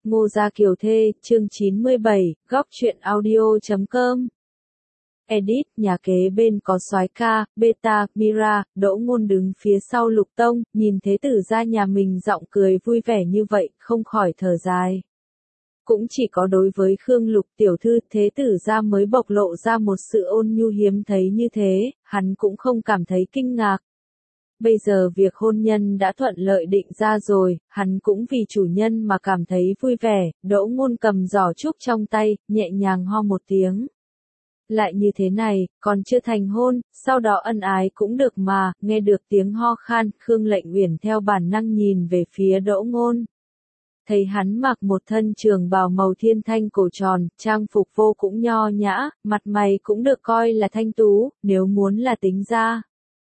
Ngô Gia Kiều Thê, chương 97, góc truyện audio.com. Edit, nhà kế bên có soái ca, Beta, Mira, Đỗ Ngôn đứng phía sau Lục Tông, nhìn thế tử gia nhà mình giọng cười vui vẻ như vậy, không khỏi thở dài. Cũng chỉ có đối với Khương Lục tiểu thư thế tử gia mới bộc lộ ra một sự ôn nhu hiếm thấy như thế, hắn cũng không cảm thấy kinh ngạc. Bây giờ việc hôn nhân đã thuận lợi định ra rồi, hắn cũng vì chủ nhân mà cảm thấy vui vẻ. Đỗ Ngôn cầm giỏ trúc trong tay, nhẹ nhàng ho một tiếng. Lại như thế này, còn chưa thành hôn, sau đó ân ái cũng được mà. Nghe được tiếng ho khan, Khương Lệnh Uyển theo bản năng nhìn về phía Đỗ Ngôn. Thấy hắn mặc một thân trường bào màu thiên thanh cổ tròn, trang phục vô cũng nho nhã, mặt mày cũng được coi là thanh tú, nếu muốn là tính ra.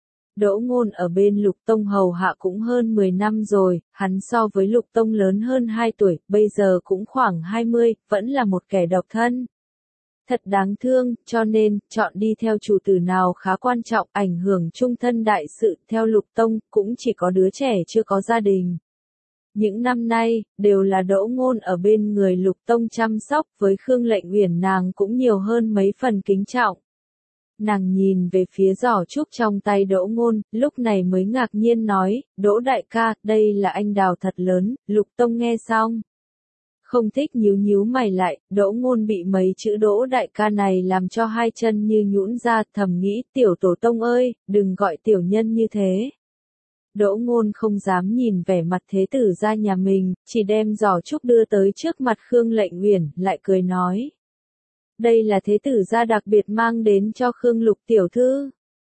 Đỗ Ngôn ở bên Lục Tông hầu hạ cũng hơn 10 năm rồi, hắn so với Lục Tông lớn hơn 2 tuổi, bây giờ cũng khoảng 20, vẫn là một kẻ độc thân. Thật đáng thương, cho nên, chọn đi theo chủ tử nào khá quan trọng, ảnh hưởng chung thân đại sự, theo Lục Tông, cũng chỉ có đứa trẻ chưa có gia đình. Những năm nay, đều là Đỗ Ngôn ở bên người Lục Tông chăm sóc, với Khương Lệnh Uyển nàng cũng nhiều hơn mấy phần kính trọng. Nàng nhìn về phía giỏ trúc trong tay Đỗ Ngôn, lúc này mới ngạc nhiên nói, Đỗ đại ca, đây là anh đào thật lớn. Lục Tông nghe xong, không thích nhíu mày lại. Đỗ Ngôn bị mấy chữ Đỗ đại ca này làm cho hai chân như nhũn ra, thầm nghĩ, tiểu tổ tông ơi, đừng gọi tiểu nhân như thế. Đỗ Ngôn không dám nhìn vẻ mặt thế tử gia nhà mình, chỉ đem giỏ trúc đưa tới trước mặt Khương Lệnh Uyển, lại cười nói. Đây là thế tử gia đặc biệt mang đến cho Khương Lục tiểu thư.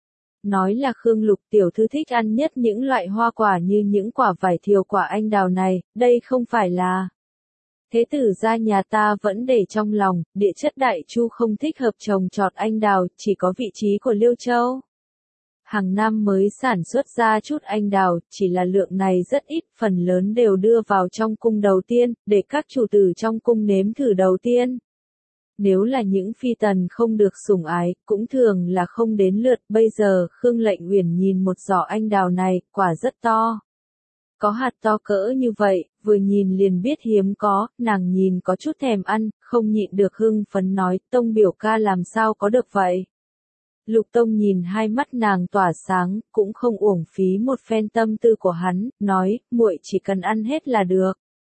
Nói là Khương Lục tiểu thư thích ăn nhất những loại hoa quả như những quả vải thiều quả anh đào này, đây không phải là. Thế tử gia nhà ta vẫn để trong lòng, địa chất đại chu không thích hợp trồng trọt anh đào, chỉ có vị trí của Liêu Châu. Hàng năm mới sản xuất ra chút anh đào, chỉ là lượng này rất ít, phần lớn đều đưa vào trong cung đầu tiên, để các chủ tử trong cung nếm thử đầu tiên. Nếu là những phi tần không được sủng ái, cũng thường là không đến lượt. Bây giờ, Khương Lệnh Uyển nhìn một giỏ anh đào này, quả rất to. Có hạt to cỡ như vậy, vừa nhìn liền biết hiếm có, nàng nhìn có chút thèm ăn, không nhịn được hưng phấn nói, Tông biểu ca làm sao có được vậy. Lục Tông nhìn hai mắt nàng tỏa sáng, cũng không uổng phí một phen tâm tư của hắn, nói, muội chỉ cần ăn hết là được.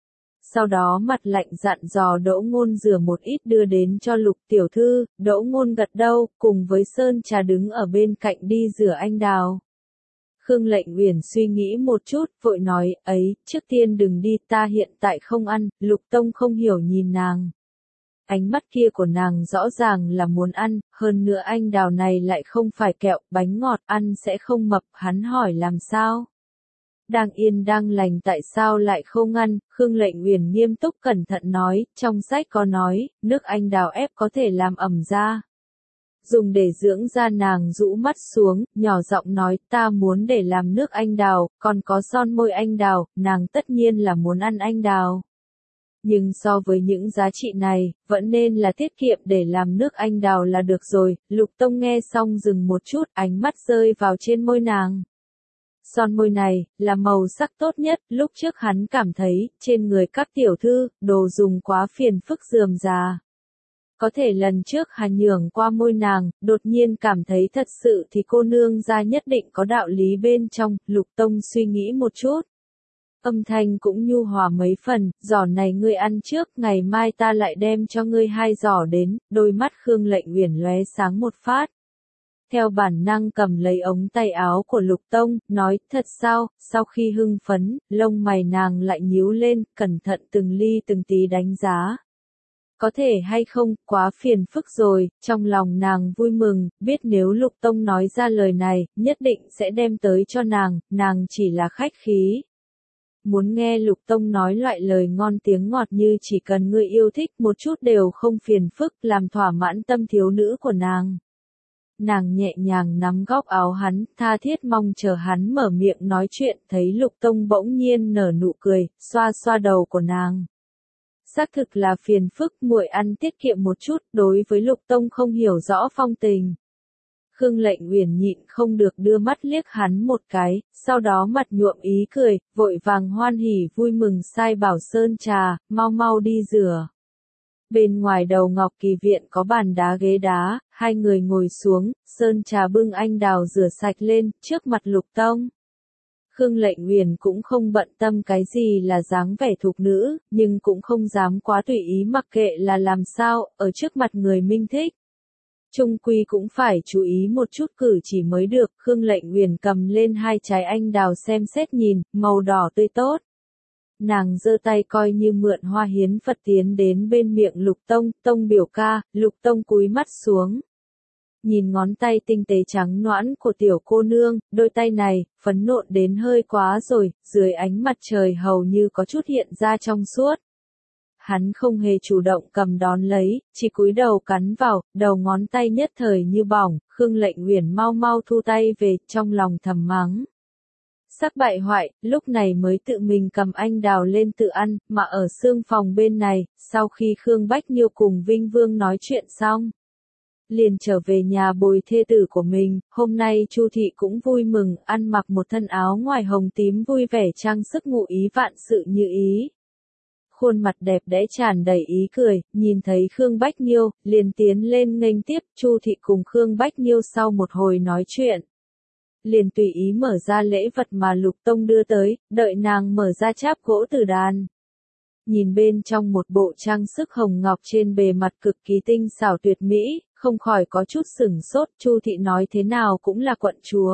Sau đó mặt lạnh dặn dò Đỗ Ngôn rửa một ít đưa đến cho Lục tiểu thư. Đỗ Ngôn gật đầu, cùng với Sơn Trà đứng ở bên cạnh đi rửa anh đào. Khương Lệnh Uyển suy nghĩ một chút, vội nói, ấy, trước tiên đừng đi, ta hiện tại không ăn. Lục Tông không hiểu nhìn nàng. Ánh mắt kia của nàng rõ ràng là muốn ăn, hơn nữa anh đào này lại không phải kẹo, bánh ngọt, ăn sẽ không mập. Hắn hỏi làm sao? Đang yên đang lành tại sao lại không ăn. Khương Lệnh Uyển nghiêm túc cẩn thận nói, trong sách có nói, nước anh đào ép có thể làm ẩm da. Dùng để dưỡng da. Nàng rũ mắt xuống, nhỏ giọng nói, ta muốn để làm nước anh đào, còn có son môi anh đào, nàng tất nhiên là muốn ăn anh đào. Nhưng so với những giá trị này, vẫn nên là tiết kiệm để làm nước anh đào là được rồi. Lục Tông nghe xong dừng một chút, ánh mắt rơi vào trên môi nàng. Son môi này, là màu sắc tốt nhất, lúc trước hắn cảm thấy, trên người các tiểu thư, đồ dùng quá phiền phức rườm rà. Có thể lần trước hắn nhường qua môi nàng, đột nhiên cảm thấy thật sự thì cô nương gia nhất định có đạo lý bên trong. Lục Tông suy nghĩ một chút. Âm thanh cũng nhu hòa mấy phần, giỏ này ngươi ăn trước, ngày mai ta lại đem cho ngươi 2 giỏ đến. Đôi mắt Khương Lệnh Uyển lóe sáng một phát. Theo bản năng cầm lấy ống tay áo của Lục Tông, nói, thật sao? Sau khi hưng phấn, lông mày nàng lại nhíu lên, cẩn thận từng ly từng tí đánh giá. Có thể hay không, quá phiền phức rồi. Trong lòng nàng vui mừng, biết nếu Lục Tông nói ra lời này, nhất định sẽ đem tới cho nàng chỉ là khách khí. Muốn nghe Lục Tông nói loại lời ngon tiếng ngọt như chỉ cần ngươi yêu thích một chút đều không phiền phức, làm thỏa mãn tâm thiếu nữ của nàng. Nàng nhẹ nhàng nắm góc áo hắn, tha thiết mong chờ hắn mở miệng nói chuyện, thấy Lục Tông bỗng nhiên nở nụ cười, xoa xoa đầu của nàng. Xác thực là phiền phức, muội ăn tiết kiệm một chút. Đối với Lục Tông không hiểu rõ phong tình, Khương Lệnh Uyển nhịn không được đưa mắt liếc hắn một cái, sau đó mặt nhuộm ý cười, vội vàng hoan hỉ vui mừng sai bảo Sơn Trà, mau mau đi rửa. Bên ngoài đầu Ngọc Kỳ viện có bàn đá ghế đá, hai người ngồi xuống, Sơn Trà bưng anh đào rửa sạch lên, trước mặt Lục Tông. Khương Lệnh Uyển cũng không bận tâm cái gì là dáng vẻ thục nữ, nhưng cũng không dám quá tùy ý mặc kệ là làm sao, ở trước mặt người minh thích. Trung quy cũng phải chú ý một chút cử chỉ mới được, Khương Lệnh Uyển cầm lên hai trái anh đào xem xét nhìn, màu đỏ tươi tốt. Nàng giơ tay coi như mượn hoa hiến Phật tiến đến bên miệng Lục Tông, Tông biểu ca, Lục Tông cúi mắt xuống. Nhìn ngón tay tinh tế trắng nõn của tiểu cô nương, đôi tay này, phấn nộn đến hơi quá rồi, dưới ánh mặt trời hầu như có chút hiện ra trong suốt. Hắn không hề chủ động cầm đón lấy, chỉ cúi đầu cắn vào, đầu ngón tay nhất thời như bỏng, Khương Lệnh Uyển mau mau thu tay về, trong lòng thầm mắng. Sắc bại hoại, lúc này mới tự mình cầm anh đào lên tự ăn, mà ở xương phòng bên này, sau khi Khương Bách Nhiêu cùng Vinh Vương nói chuyện xong, liền trở về nhà bồi thê tử của mình, hôm nay Chu thị cũng vui mừng, ăn mặc một thân áo ngoài hồng tím vui vẻ trang sức ngụ ý vạn sự như ý. Khuôn mặt đẹp đẽ tràn đầy ý cười, nhìn thấy Khương Bách Nhiêu, liền tiến lên nghênh tiếp, Chu thị cùng Khương Bách Nhiêu sau một hồi nói chuyện. Liền tùy ý mở ra lễ vật mà Lục Tông đưa tới, đợi nàng mở ra cháp gỗ từ đàn. Nhìn bên trong một bộ trang sức hồng ngọc trên bề mặt cực kỳ tinh xảo tuyệt mỹ, không khỏi có chút sửng sốt, Chu thị nói thế nào cũng là quận chúa.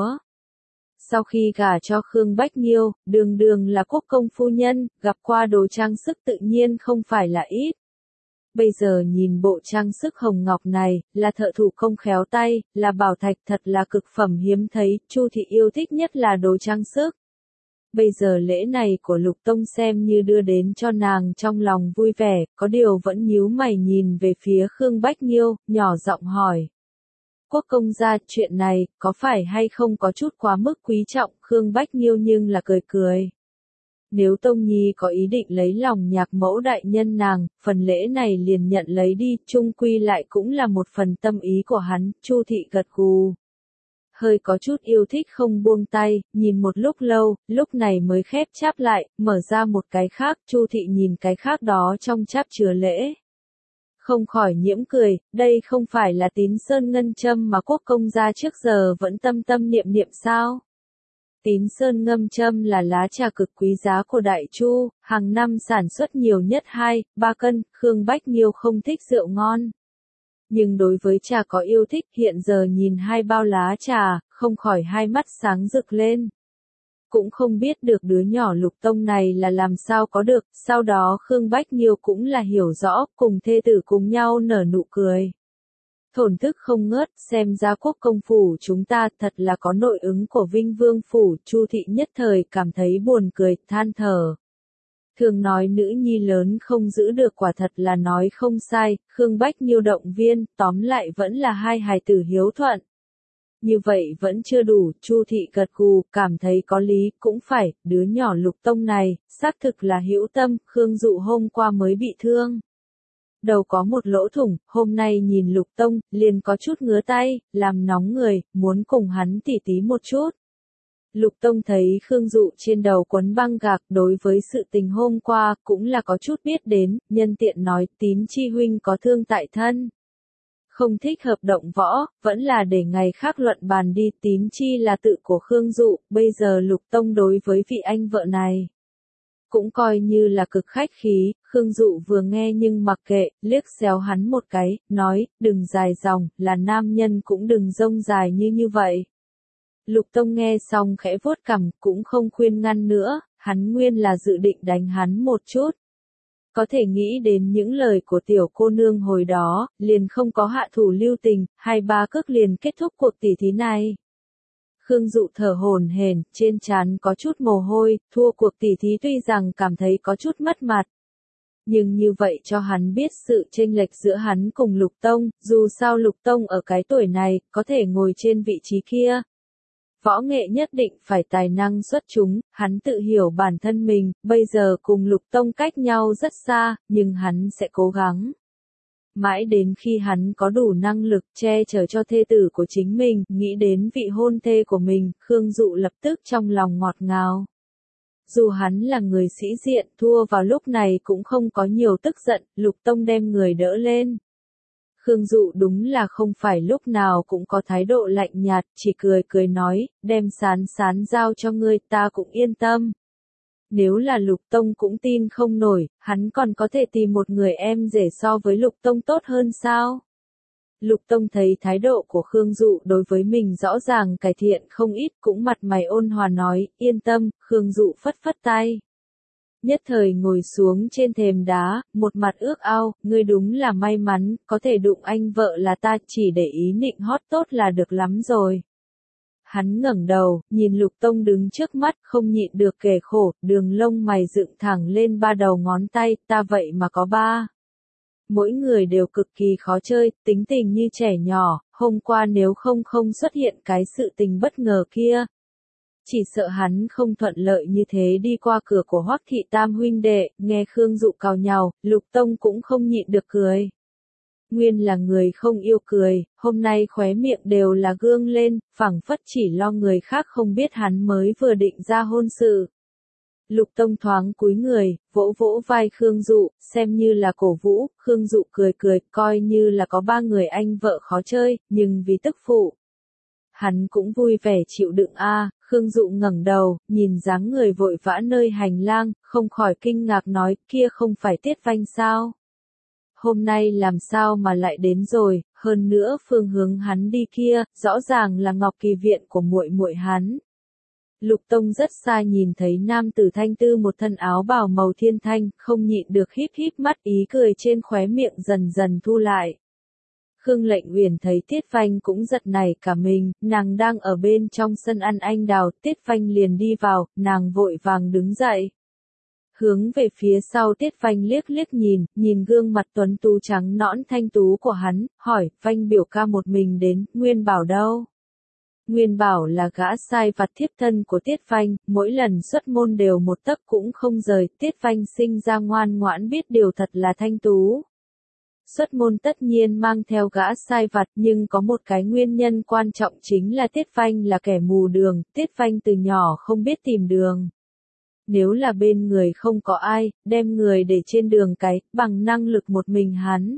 Sau khi gả cho Khương Bách Nhiêu, đường đường là quốc công phu nhân, gặp qua đồ trang sức tự nhiên không phải là ít. Bây giờ nhìn bộ trang sức hồng ngọc này, là thợ thủ công khéo tay, là bảo thạch thật là cực phẩm hiếm thấy, Chu thị yêu thích nhất là đồ trang sức. Bây giờ lễ này của Lục Tông xem như đưa đến cho nàng trong lòng vui vẻ, có điều vẫn nhíu mày nhìn về phía Khương Bách Nhiêu, nhỏ giọng hỏi. Quốc công gia, chuyện này, có phải hay không có chút quá mức quý trọng, Khương Bách Nhiêu nhưng là cười cười. Nếu Tông Nhi có ý định lấy lòng nhạc mẫu đại nhân nàng, phần lễ này liền nhận lấy đi, chung quy lại cũng là một phần tâm ý của hắn, Chu thị gật gù. Hơi có chút yêu thích không buông tay, nhìn một lúc lâu, lúc này mới khép cháp lại, mở ra một cái khác, Chu thị nhìn cái khác đó trong cháp chứa lễ. Không khỏi nhiễm cười, đây không phải là Tín Sơn ngân châm mà quốc công gia trước giờ vẫn tâm tâm niệm niệm sao? Tín Sơn ngâm châm là lá trà cực quý giá của Đại Chu, hàng năm sản xuất nhiều nhất 2-3 cân, Khương Bách Nhiêu không thích rượu ngon. Nhưng đối với trà có yêu thích, hiện giờ nhìn hai bao lá trà, không khỏi hai mắt sáng rực lên. Cũng không biết được đứa nhỏ Lục Tông này là làm sao có được, sau đó Khương Bách Nhiêu cũng là hiểu rõ, cùng thê tử cùng nhau nở nụ cười. Thổn thức không ngớt, xem ra quốc công phủ chúng ta thật là có nội ứng của Vinh Vương phủ, Chu thị nhất thời cảm thấy buồn cười, than thở. Thường nói nữ nhi lớn không giữ được quả thật là nói không sai, Khương Bách Nhiêu động viên, tóm lại vẫn là hai hài tử hiếu thuận. Như vậy vẫn chưa đủ, Chu thị gật gù, cảm thấy có lý, cũng phải, đứa nhỏ Lục Tông này, xác thực là hữu tâm, Khương Dụ hôm qua mới bị thương. Đầu có một lỗ thủng, hôm nay nhìn Lục Tông, liền có chút ngứa tay, làm nóng người, muốn cùng hắn tỉ tí một chút. Lục Tông thấy Khương Dụ trên đầu quấn băng gạc, đối với sự tình hôm qua, cũng là có chút biết đến, nhân tiện nói, Tín chi huynh có thương tại thân. Không thích hợp động võ, vẫn là để ngày khác luận bàn đi, Tín chi là tự của Khương Dụ, bây giờ Lục Tông đối với vị anh vợ này cũng coi như là cực khách khí, Khương Dụ vừa nghe nhưng mặc kệ, liếc xéo hắn một cái, nói, đừng dài dòng, là nam nhân cũng đừng rông dài như vậy. Lục Tông nghe xong khẽ vuốt cằm, cũng không khuyên ngăn nữa, hắn nguyên là dự định đánh hắn một chút. Có thể nghĩ đến những lời của tiểu cô nương hồi đó, liền không có hạ thủ lưu tình, 2-3 cước liền kết thúc cuộc tỉ thí này. Khương Dụ thở hổn hển, trên trán có chút mồ hôi, thua cuộc tỉ thí tuy rằng cảm thấy có chút mất mặt. Nhưng như vậy cho hắn biết sự chênh lệch giữa hắn cùng Lục Tông, dù sao Lục Tông ở cái tuổi này, có thể ngồi trên vị trí kia. Võ nghệ nhất định phải tài năng xuất chúng, hắn tự hiểu bản thân mình, bây giờ cùng Lục Tông cách nhau rất xa, nhưng hắn sẽ cố gắng. Mãi đến khi hắn có đủ năng lực che chở cho thê tử của chính mình, nghĩ đến vị hôn thê của mình, Khương Dụ lập tức trong lòng ngọt ngào. Dù hắn là người sĩ diện, thua vào lúc này cũng không có nhiều tức giận, Lục Tông đem người đỡ lên. Khương Dụ đúng là không phải lúc nào cũng có thái độ lạnh nhạt, chỉ cười cười nói, đem Sán Sán giao cho ngươi, ta cũng yên tâm. Nếu là Lục Tông cũng tin không nổi, hắn còn có thể tìm một người em rể so với Lục Tông tốt hơn sao? Lục Tông thấy thái độ của Khương Dụ đối với mình rõ ràng cải thiện không ít, cũng mặt mày ôn hòa nói, yên tâm, Khương Dụ phất phất tay. Nhất thời ngồi xuống trên thềm đá, một mặt ước ao, ngươi đúng là may mắn, có thể đụng anh vợ là ta, chỉ để ý nịnh hót tốt là được lắm rồi. Hắn ngẩng đầu, nhìn Lục Tông đứng trước mắt, không nhịn được kể khổ, đường lông mày dựng thẳng lên ba đầu ngón tay, ta vậy mà có ba. Mỗi người đều cực kỳ khó chơi, tính tình như trẻ nhỏ, hôm qua nếu không xuất hiện cái sự tình bất ngờ kia. Chỉ sợ hắn không thuận lợi như thế đi qua cửa của Hoắc thị tam huynh đệ, nghe Khương Dụ càu nhàu, Lục Tông cũng không nhịn được cười. Nguyên là người không yêu cười, hôm nay khóe miệng đều là gương lên, phảng phất chỉ lo người khác không biết hắn mới vừa định ra hôn sự. Lục Tông thoáng cúi người, vỗ vỗ vai Khương Dụ, xem như là cổ vũ, Khương Dụ cười cười, coi như là có ba người anh vợ khó chơi, nhưng vì tức phụ. Hắn cũng vui vẻ chịu đựng a. Khương Dụ ngẩng đầu, nhìn dáng người vội vã nơi hành lang, không khỏi kinh ngạc nói, kia không phải Tiết Vanh sao? Hôm nay làm sao mà lại đến rồi, hơn nữa phương hướng hắn đi kia, rõ ràng là Ngọc Kỳ viện của muội muội hắn. Lục Tông rất xa nhìn thấy nam tử thanh tư một thân áo bào màu thiên thanh, không nhịn được híp híp mắt, ý cười trên khóe miệng dần dần thu lại. Khương Lệnh Uyển thấy Tiết Vanh cũng giật nảy cả mình, nàng đang ở bên trong sân ăn anh đào, Tiết Vanh liền đi vào, nàng vội vàng đứng dậy. Hướng về phía sau Tiết Vanh liếc liếc nhìn gương mặt tuấn tú trắng nõn thanh tú của hắn, hỏi, Vanh biểu ca một mình đến, Nguyên Bảo đâu? Nguyên Bảo là gã sai vặt thiếp thân của Tiết Vanh, mỗi lần xuất môn đều một tấc cũng không rời, Tiết Vanh sinh ra ngoan ngoãn biết điều thật là thanh tú. Xuất môn tất nhiên mang theo gã sai vặt, nhưng có một cái nguyên nhân quan trọng chính là Tiết Vanh là kẻ mù đường, Tiết Vanh từ nhỏ không biết tìm đường. Nếu là bên người không có ai, đem người để trên đường cái, bằng năng lực một mình hắn.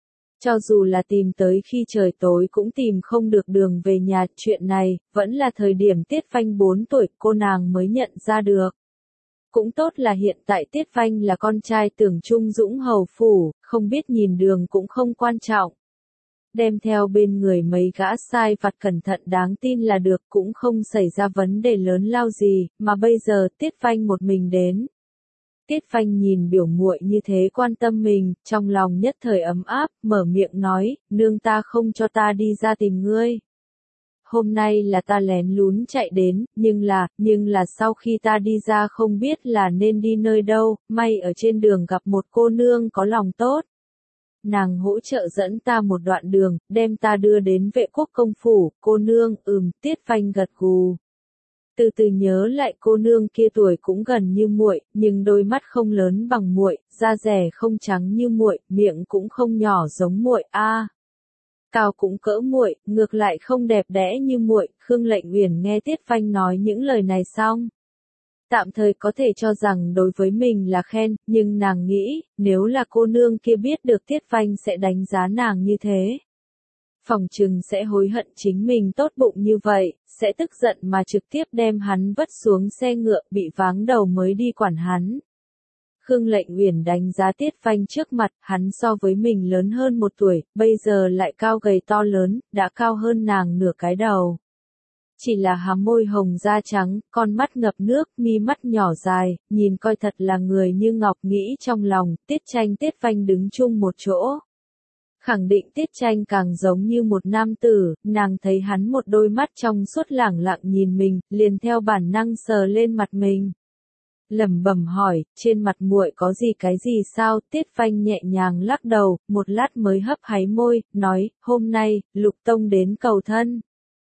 Cho dù là tìm tới khi trời tối cũng tìm không được đường về nhà, chuyện này, vẫn là thời điểm Tiết Vanh 4 tuổi, cô nàng mới nhận ra được. Cũng tốt là hiện tại Tiết Vanh là con trai Tưởng Trung Dũng hầu phủ, không biết nhìn đường cũng không quan trọng. Đem theo bên người mấy gã sai vặt cẩn thận đáng tin là được, cũng không xảy ra vấn đề lớn lao gì, mà bây giờ Tiết Vanh một mình đến. Tiết Vanh nhìn biểu muội như thế quan tâm mình, trong lòng nhất thời ấm áp, mở miệng nói, nương ta không cho ta đi ra tìm ngươi. Hôm nay là ta lén lún chạy đến, nhưng là sau khi ta đi ra không biết là nên đi nơi đâu, may ở trên đường gặp một cô nương có lòng tốt. Nàng hỗ trợ dẫn ta một đoạn đường, đem ta đưa đến Vệ Quốc công phủ, cô nương, Tiết Vanh gật gù. Từ từ nhớ lại cô nương kia tuổi cũng gần như muội, nhưng đôi mắt không lớn bằng muội, da dẻ không trắng như muội, miệng cũng không nhỏ giống muội a. Cao cũng cỡ muội, ngược lại không đẹp đẽ như muội. Khương Lệnh Uyển nghe Tiết Vanh nói những lời này xong, tạm thời có thể cho rằng đối với mình là khen, nhưng nàng nghĩ, nếu là cô nương kia biết được Tiết Vanh sẽ đánh giá nàng như thế, phỏng chừng sẽ hối hận chính mình tốt bụng như vậy, sẽ tức giận mà trực tiếp đem hắn vất xuống xe ngựa, bị váng đầu mới đi quản hắn. Khương Lệnh Uyển đánh giá Tiết Vanh trước mặt, hắn so với mình lớn hơn 1 tuổi, bây giờ lại cao gầy to lớn, đã cao hơn nàng nửa cái đầu. Chỉ là hàm môi hồng da trắng, con mắt ngập nước, mi mắt nhỏ dài, nhìn coi thật là người như ngọc, nghĩ trong lòng, Tiết Tranh Tiết Vanh đứng chung một chỗ. Khẳng định Tiết Tranh càng giống như một nam tử, nàng thấy hắn một đôi mắt trong suốt lẳng lặng nhìn mình, liền theo bản năng sờ lên mặt mình. Lẩm bẩm hỏi, trên mặt muội có gì cái gì sao? Tiết Vanh nhẹ nhàng lắc đầu, một lát mới hấp háy môi, nói, hôm nay, Lục Tông đến cầu thân.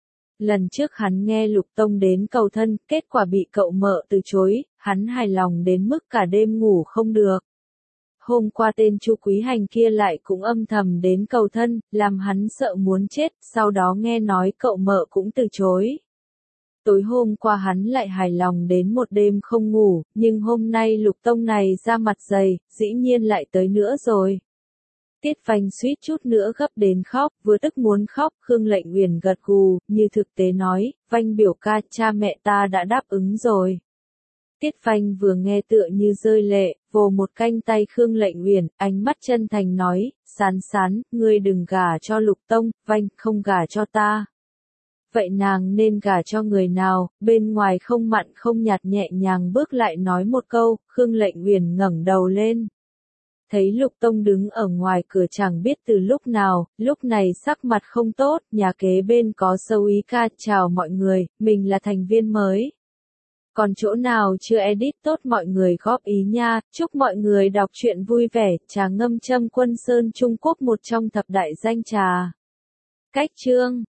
Lần trước hắn nghe Lục Tông đến cầu thân, kết quả bị cậu mợ từ chối, hắn hài lòng đến mức cả đêm ngủ không được. hôm qua tên Chu Quý Hành kia lại cũng âm thầm đến cầu thân, làm hắn sợ muốn chết, sau đó nghe nói cậu mợ cũng từ chối. Tối hôm qua hắn lại hài lòng đến một đêm không ngủ, nhưng hôm nay Lục Tông này ra mặt dày, dĩ nhiên lại tới nữa rồi. Tiết Vành suýt chút nữa gấp đến khóc, vừa tức muốn khóc, Khương Lệnh Uyển gật gù, như thực tế nói, Vành biểu ca, cha mẹ ta đã đáp ứng rồi. Tiết Vành vừa nghe tựa như rơi lệ, vồ một canh tay Khương Lệnh Uyển, ánh mắt chân thành nói, Sán Sán, ngươi đừng gả cho Lục Tông, Vành không gả cho ta. Vậy nàng nên gả cho người nào? Bên ngoài không mặn không nhạt nhẹ nhàng bước lại nói một câu, Khương Lệnh Uyển ngẩng đầu lên. Thấy Lục Tông đứng ở ngoài cửa chẳng biết từ lúc nào, lúc này sắc mặt không tốt, nhà kế bên có sâu ý ca, chào mọi người, mình là thành viên mới. Còn chỗ nào chưa edit tốt mọi người góp ý nha, chúc mọi người đọc truyện vui vẻ, trà ngâm châm Quân Sơn Trung Quốc một trong thập đại danh trà. Cách chương